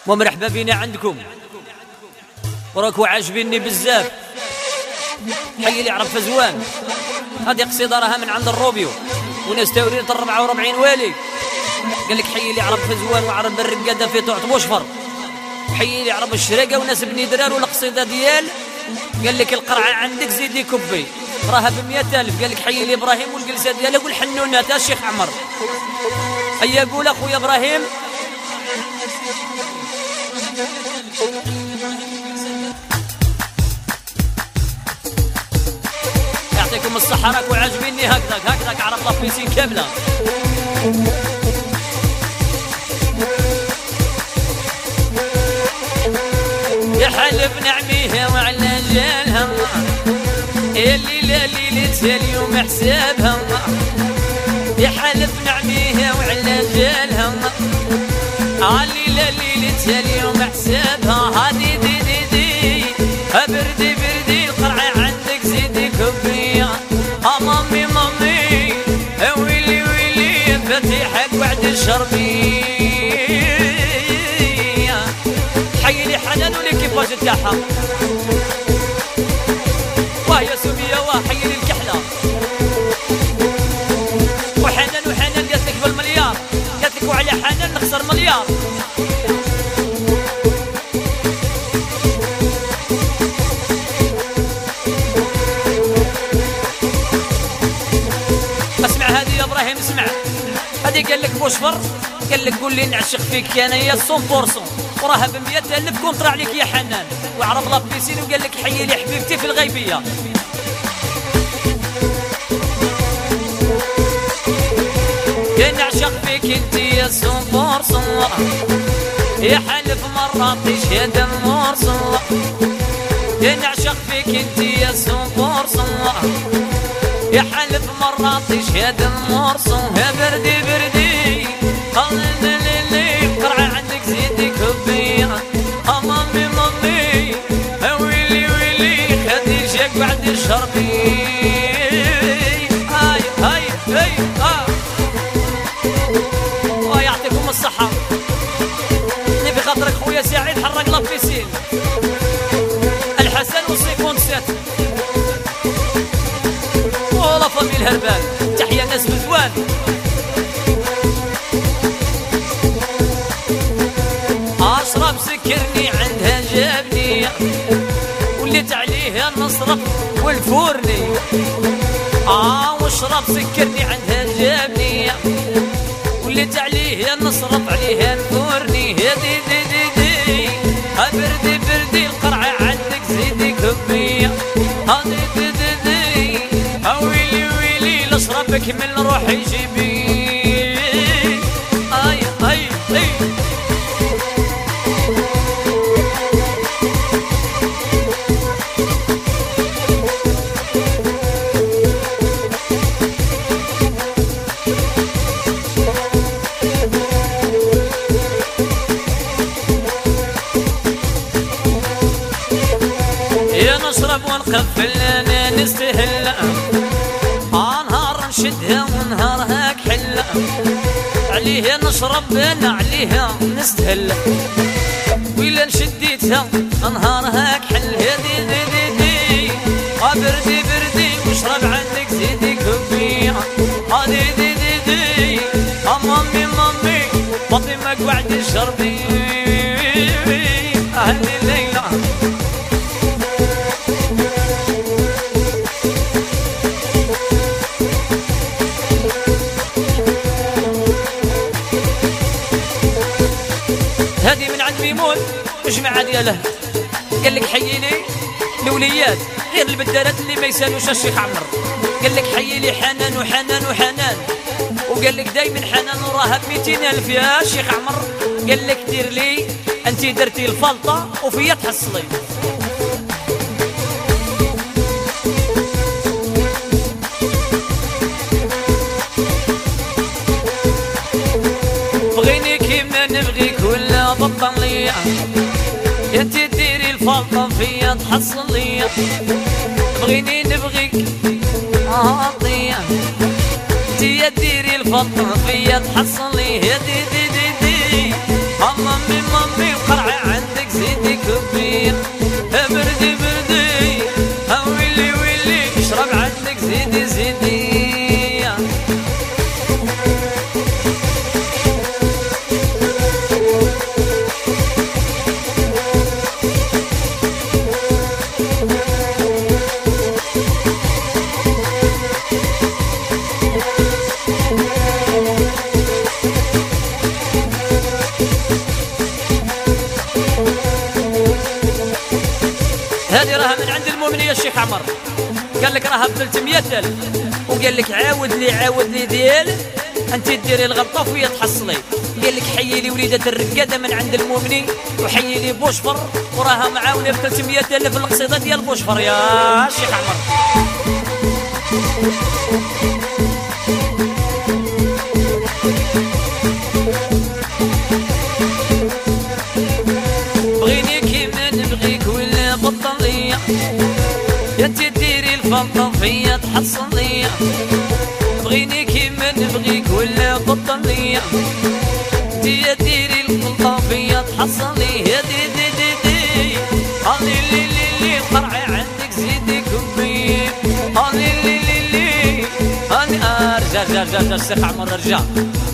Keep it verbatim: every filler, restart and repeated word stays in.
ومرحبا بينا عندكم وراكو عاجبيني بزاف. حي اللي يعرف فزوان، هذه قصيدة راها من عند الروبيو وناس توريد أربعة وأربعين والي. قال لك حي اللي يعرف فزوان وعرب الرقادة في طوعة بوشفر. حي اللي يعرف الشراقة وناس بني درار والقصيدة ديال. قال لك القرعة عندك زيدي كبي راها بمئة ألف. قال لك حي اللي إبراهيم والجلسة ديالك والحنونات الشيخ عمر. هيا قول أخويا إبراهيم. يعطيكم الصحة، راكو عاجبيني هكذاك هكذاك عرب لافيسين كاملة. يا حلف نعميها وعلى جالها الليلة ليلتها اليوم حسابها. يا حلف نعميها وعلى جالها الليلة ليلتها اليوم حسابها. هادي دي دي دي بردي بردي القرعة عندك زيدي كبية. مامي مامي ويلي ويلي فتيحك بعد الشربية. حي لي حنان وليكيباج تاعها وهي سمية وحي لي الكحلة. وحنان وحنان قالت لك بالمليار، قالت لك وعلى حنان نخسر مليار. اسمع هذه يا ابراهيم، اسمع هذه. قال لك بوشفر، قال لك قول لي نعشق فيك انا يا مية بالمية وراها بمئة ألف كونطرا عليك يا حنان. وعرب لابيسين وقال لك حيي لي حبيبتي في الغيبية. يا نعشق فيك انت يا مية بالمية يا حلف مرات تشهد المرسل. يا نعشق فيك انت يا مية بالمية يا حلف مرات تشهد المرسل. يا بردي بردي خلنا ليلي قرعة عندك زيدي كبية. مامي مامي ويلي ويلي خدي شيك بعد الشربي. هاي هاي هاي اه ويعطيكم الصحة. نبي خاطرك خويا سعيد حرق لافيسين الحسن والسيكون سات ولا فامي الهربان. تحية ناس بزوان. اشرب سكرني عندها جابني وليت عليها نصرف والفورني. اه واشرب سكرني عندها جابني وليت عليها نصرف عليها الفورني. يا دي دي دي دي بردي بردي القرعة عندك زيدي كبية. هادي دي دي دي ويلي ويلي لاشربك من روحي جيبي. اي اي اي نشرب ونقفل انا نستهل. نهار نشدها ونهارها كحل عليها نشرب انا عليها نستهل. ويلا نشديتها نهارها كحل. هادي دي دي دي بردي بردي واشرب عندك زيدي كبية. هادي دي دي دي مامي مامي فاطمة قعد الشربي. هذه الليلة هذه من عند ميمون مجمعة دياله. قال لك حيي لي الوليات غير البدالات اللي ما يسالوش الشيخ عمر. قال لك حيي لي حنان وحنان وحنان. وقال لك دايما حنان وراها بمئتين ألف يا شيخ عمر. قال لك دير لي انت درتي الفلطة وفيا تحصلي. بغيني كيما نبغيك ولا بطل ليا. يا انتي ديري الفلطة فيا تحصل ليا. بغيني نبغيك اه طيا انتي ديري الفلطة فيا تحصل ليا. دي دي دي دي مامي مامي وقرع هذه راها من عند المؤمن يا الشيخ عمر، قال لك راها ب ثلاثمية ألف، وقال لك عاود لي عاود لي ديال انت ديري الغلطه وفيا تحصلي. قال لك حيي لي وليده الرقاده من عند المؤمنين، وحيي لي بوشفر وراها معاونه ب ثلاثمية ألف القصيده ديال بوشفر يا الشيخ عمر. بغيني كيما نبغيك ولا بطلية، يا انت ديري الفلطة فيا تحصلية. بغيني كيما نبغيك ولا بطلية، انتيا ديري الفلطة فيا تحصلي. يا دي دي دي دي هالي لي لي لي القرعة عندك زيدي كبي. هالي لي لي لي هالي ارجع ارجع ارجع الشيخ عمر ارجع.